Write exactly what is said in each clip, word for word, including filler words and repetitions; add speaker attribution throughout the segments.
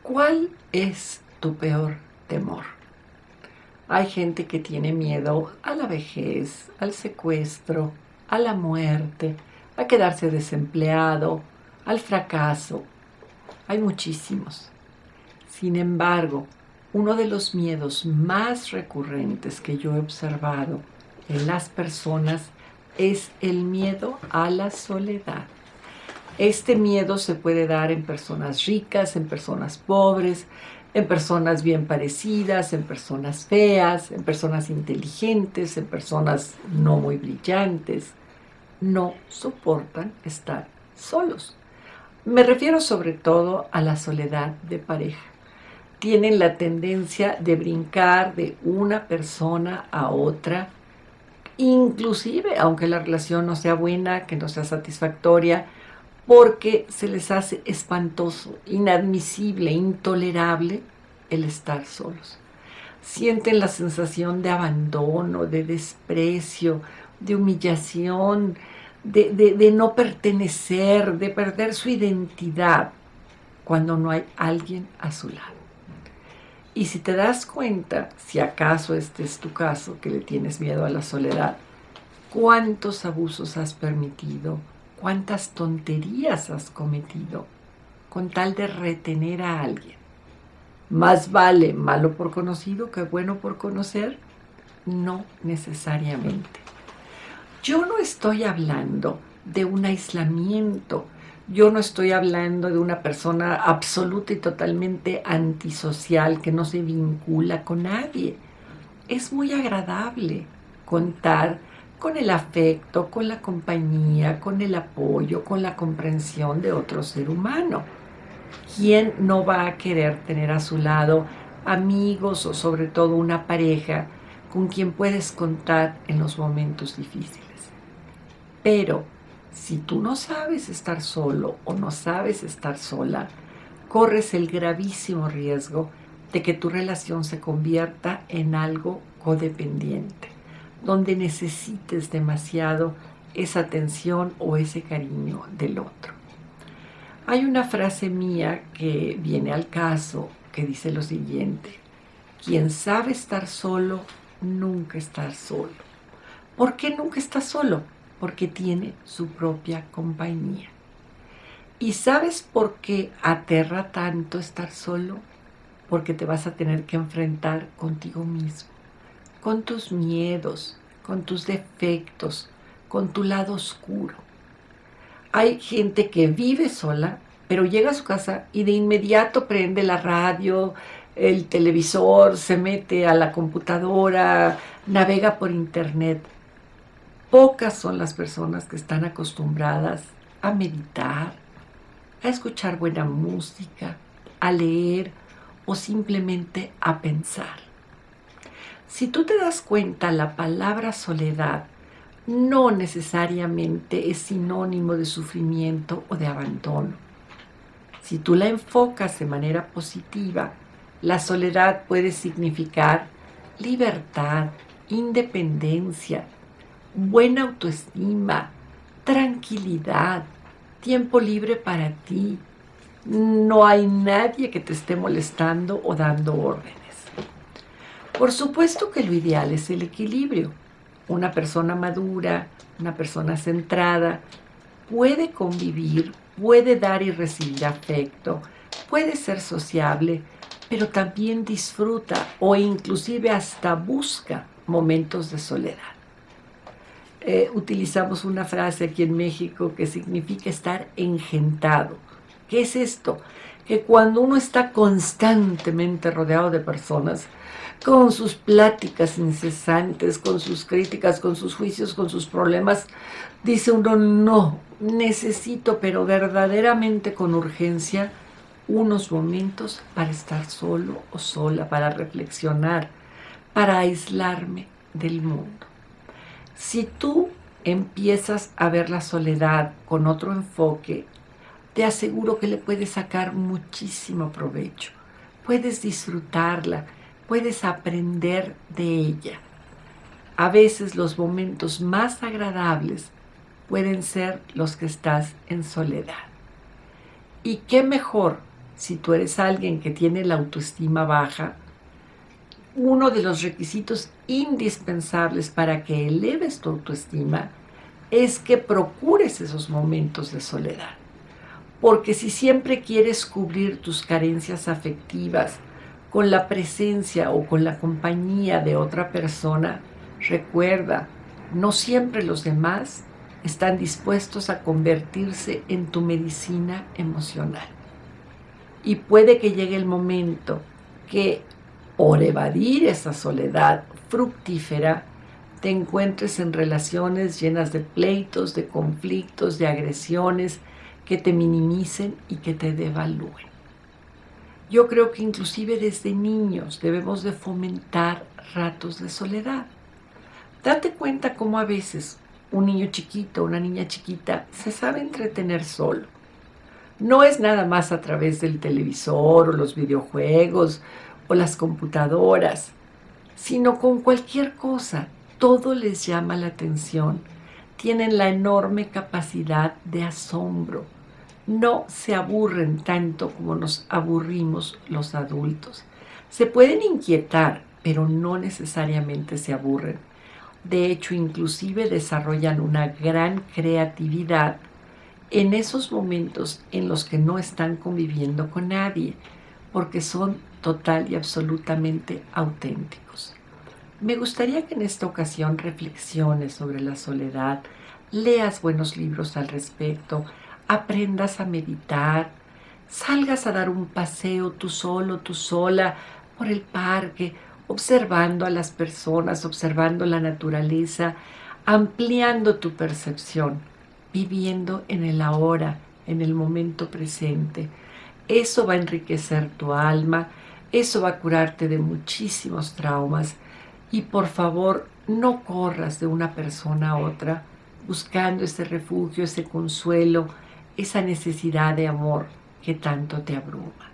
Speaker 1: ¿Cuál es tu peor temor? Hay gente que tiene miedo a la vejez, al secuestro, a la muerte, a quedarse desempleado, al fracaso. Hay muchísimos. Sin embargo, uno de los miedos más recurrentes que yo he observado en las personas es el miedo a la soledad. Este miedo se puede dar en personas ricas, en personas pobres, en personas bien parecidas, en personas feas, en personas inteligentes, en personas no muy brillantes. No soportan estar solos. Me refiero sobre todo a la soledad de pareja. Tienen la tendencia de brincar de una persona a otra, inclusive aunque la relación no sea buena, que no sea satisfactoria, porque se les hace espantoso, inadmisible, intolerable el estar solos. Sienten la sensación de abandono, de desprecio, de humillación, de, de, de no pertenecer, de perder su identidad cuando no hay alguien a su lado. Y si te das cuenta, si acaso este es tu caso, que le tienes miedo a la soledad, ¿cuántos abusos has permitido? ¿Cuántas tonterías has cometido con tal de retener a alguien? ¿Más vale malo por conocido que bueno por conocer? No necesariamente. Yo no estoy hablando de un aislamiento. Yo no estoy hablando de una persona absoluta y totalmente antisocial que no se vincula con nadie. Es muy agradable contar con el afecto, con la compañía, con el apoyo, con la comprensión de otro ser humano. ¿Quién no va a querer tener a su lado amigos o sobre todo una pareja con quien puedes contar en los momentos difíciles? Pero si tú no sabes estar solo o no sabes estar sola, corres el gravísimo riesgo de que tu relación se convierta en algo codependiente, donde necesites demasiado esa atención o ese cariño del otro. Hay una frase mía que viene al caso que dice lo siguiente: quien sabe estar solo, nunca está solo. ¿Por qué nunca está solo? Porque tiene su propia compañía. ¿Y sabes por qué aterra tanto estar solo? Porque te vas a tener que enfrentar contigo mismo, con tus miedos, con tus defectos, con tu lado oscuro. Hay gente que vive sola, pero llega a su casa y de inmediato prende la radio, el televisor, se mete a la computadora, navega por internet. Pocas son las personas que están acostumbradas a meditar, a escuchar buena música, a leer o simplemente a pensar. Si tú te das cuenta, la palabra soledad no necesariamente es sinónimo de sufrimiento o de abandono. Si tú la enfocas de manera positiva, la soledad puede significar libertad, independencia, buena autoestima, tranquilidad, tiempo libre para ti. No hay nadie que te esté molestando o dando órdenes. Por supuesto que lo ideal es el equilibrio. Una persona madura, una persona centrada, puede convivir, puede dar y recibir afecto, puede ser sociable, pero también disfruta o inclusive hasta busca momentos de soledad. Eh, utilizamos una frase aquí en México que significa estar engentado. ¿Qué es esto? Que cuando uno está constantemente rodeado de personas, con sus pláticas incesantes, con sus críticas, con sus juicios, con sus problemas, dice uno, no, necesito, pero verdaderamente con urgencia, unos momentos para estar solo o sola, para reflexionar, para aislarme del mundo. Si tú empiezas a ver la soledad con otro enfoque, te aseguro que le puedes sacar muchísimo provecho. Puedes disfrutarla, puedes aprender de ella. A veces los momentos más agradables pueden ser los que estás en soledad. Y qué mejor Si tú eres alguien que tiene la autoestima baja, uno de los requisitos indispensables para que eleves tu autoestima es que procures esos momentos de soledad. Porque si siempre quieres cubrir tus carencias afectivas con la presencia o con la compañía de otra persona, recuerda, no siempre los demás están dispuestos a convertirse en tu medicina emocional. Y puede que llegue el momento que, por evadir esa soledad fructífera, te encuentres en relaciones llenas de pleitos, de conflictos, de agresiones, que te minimicen y que te devalúen. Yo creo que inclusive desde niños debemos de fomentar ratos de soledad. Date cuenta cómo a veces un niño chiquito, una niña chiquita, se sabe entretener solo. No es nada más a través del televisor o los videojuegos o las computadoras, sino con cualquier cosa. Todo les llama la atención. Tienen la enorme capacidad de asombro. No se aburren tanto como nos aburrimos los adultos. Se pueden inquietar, pero no necesariamente se aburren. De hecho, inclusive desarrollan una gran creatividad en esos momentos en los que no están conviviendo con nadie, porque son total y absolutamente auténticos. Me gustaría que en esta ocasión reflexiones sobre la soledad, leas buenos libros al respecto, aprendas a meditar, salgas a dar un paseo tú solo, tú sola, por el parque, observando a las personas, observando la naturaleza, ampliando tu percepción, viviendo en el ahora, en el momento presente. Eso va a enriquecer tu alma, eso va a curarte de muchísimos traumas. Y por favor, no corras de una persona a otra buscando ese refugio, ese consuelo, esa necesidad de amor que tanto te abruma.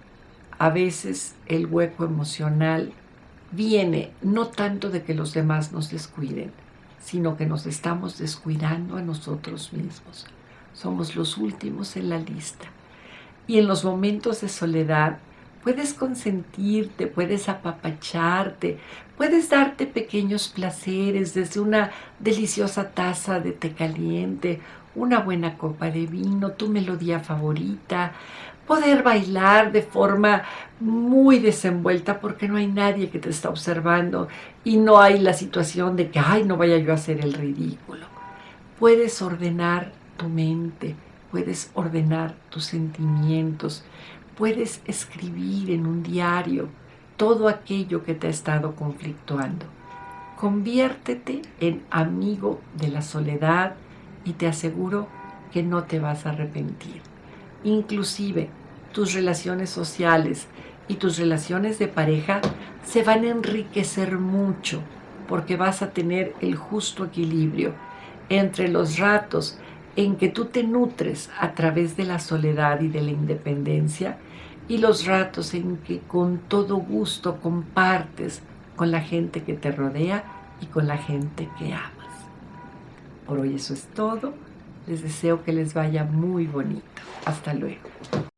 Speaker 1: A veces el hueco emocional viene no tanto de que los demás nos descuiden, sino que nos estamos descuidando a nosotros mismos. Somos los últimos en la lista. Y en los momentos de soledad puedes consentirte, puedes apapacharte, puedes darte pequeños placeres, desde una deliciosa taza de té caliente, una buena copa de vino, tu melodía favorita, poder bailar de forma muy desenvuelta porque no hay nadie que te está observando y no hay la situación de que, ay, no vaya yo a hacer el ridículo. Puedes ordenar tu mente, puedes ordenar tus sentimientos, puedes escribir en un diario todo aquello que te ha estado conflictuando. Conviértete en amigo de la soledad y te aseguro que no te vas a arrepentir. Inclusive tus relaciones sociales y tus relaciones de pareja se van a enriquecer mucho porque vas a tener el justo equilibrio entre los ratos en que tú te nutres a través de la soledad y de la independencia y los ratos en que con todo gusto compartes con la gente que te rodea y con la gente que amas. Por hoy eso es todo. Les deseo que les vaya muy bonito. Hasta luego.